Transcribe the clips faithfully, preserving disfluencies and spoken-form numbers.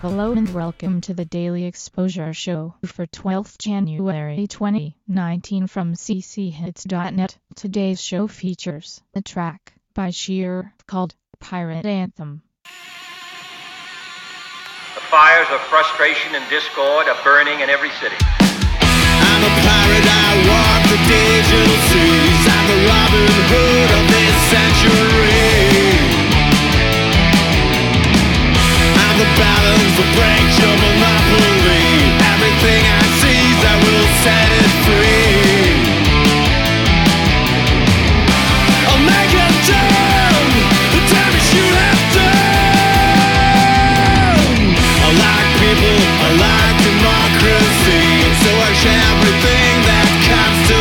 Hello and welcome to the Daily Exposure Show for twelfth January twenty nineteen from c c hits dot net. Today's show features a track by Sheer called Pirate Anthem. The fires of frustration and discord are burning in every city. I'm a pirate, I walk the digital seas. I'm the Robin Hood of this century. I'm the balance that breaks your monopoly. Everything I seize, I will set it free. I'll make it down the damage you have done. I like people, I like democracy, so I share everything that comes to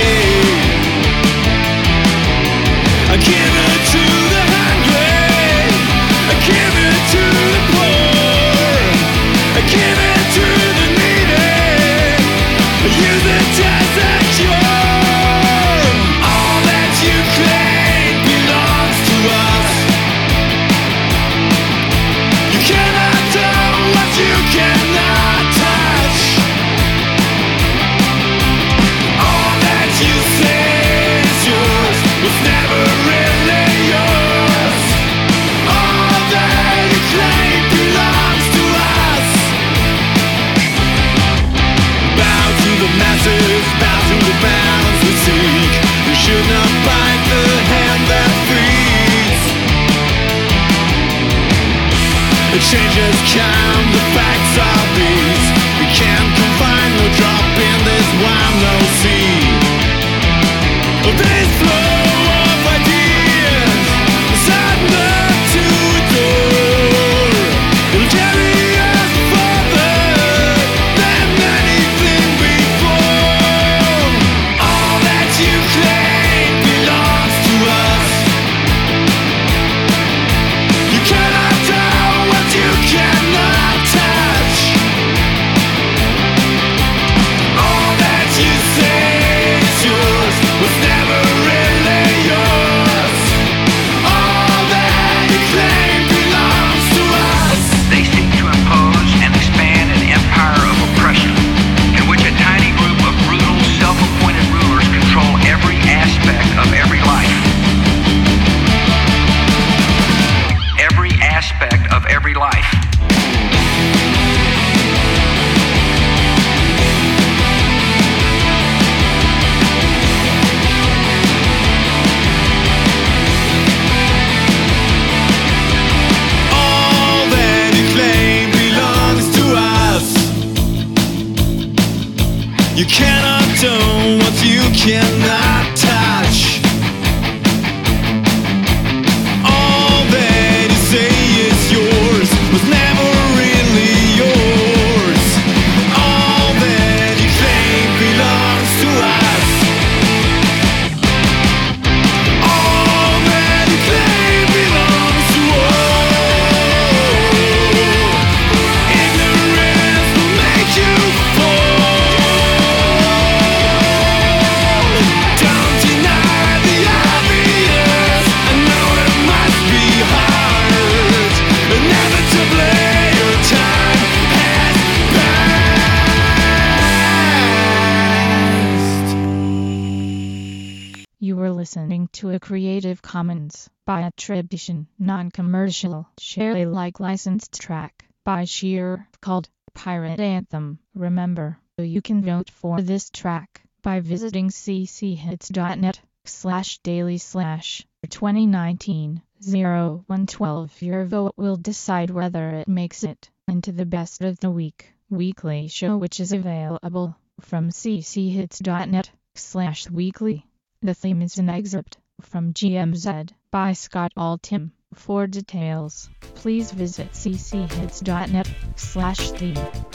me. I give it to the hungry, I give it to the poor, I give it to the needy, I use it as a cure. All that you claim belongs to us. You cannot do what you cannot touch. All that you say is yours was never really yours. All that you claim belongs to us. Bow to the masses, bow to the bounds we seek. We should not bite the hand that feeds. The changes come, the facts are these. We can't confine no drop in this wild no sea. This flow of ideas is hard enough to adore. It'll carry us further than anything before. All that you claim belongs to us. You cannot do what you cannot touch. All that you say is yours was never really yours. All that you claim belongs to us. They seek to impose and expand an empire of oppression in which a tiny group of brutal, self-appointed rulers control every aspect of every life. Every aspect of every life. All that you claim belongs to us. You cannot do what you cannot touch. All that you say is yours was never really yours. All that you claim belongs to us. All that you claim belongs to us. Ignorance will make you fall. Don't deny the obvious. I know it must be hard. Inevitably, your time has passed. You were listening to a Creative Commons by attribution, non-commercial, share Alike licensed track by Sheer called Pirate Anthem. Remember, you can vote for this track by visiting c c hits dot net slash daily slash twenty nineteen oh one twelve. Your vote will decide whether it makes it into the best of the week weekly show, which is available from c c hits dot net slash weekly. The theme is an excerpt from G M Z by Scott Altham. For details, please visit c c hits dot net slash theme.